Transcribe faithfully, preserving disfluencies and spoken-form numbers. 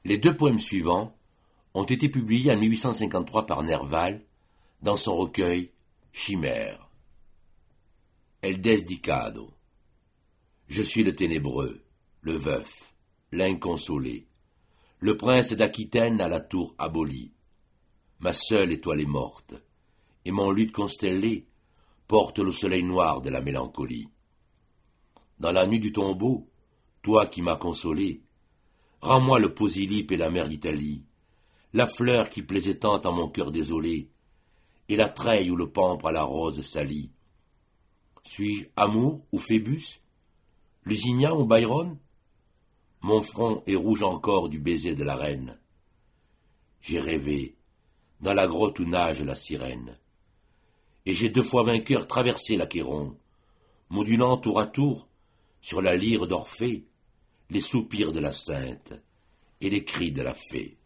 Les deux poèmes suivants ont été publiés en mille huit cent cinquante-trois par Nerval dans son recueil Chimère. El desdicado. Je suis le ténébreux, le veuf, l'inconsolé, le prince d'Aquitaine à la tour abolie. Ma seule étoile est morte, et mon luth constellé porte le soleil noir de la mélancolie. Dans la nuit du tombeau, toi qui m'as consolé, rends-moi le Posillipe et la mer d'Italie, la fleur qui plaisait tant à mon cœur désolé, et la treille où le pampre à la rose salit. Suis-je Amour ou Phébus, Lusignan ou Byron? Mon front est rouge encore du baiser de la reine. J'ai rêvé, dans la grotte où nage la sirène, et j'ai deux fois vainqueur traversé l'Achéron, modulant tour à tour, sur la lyre d'Orphée, les soupirs de la sainte et les cris de la fée.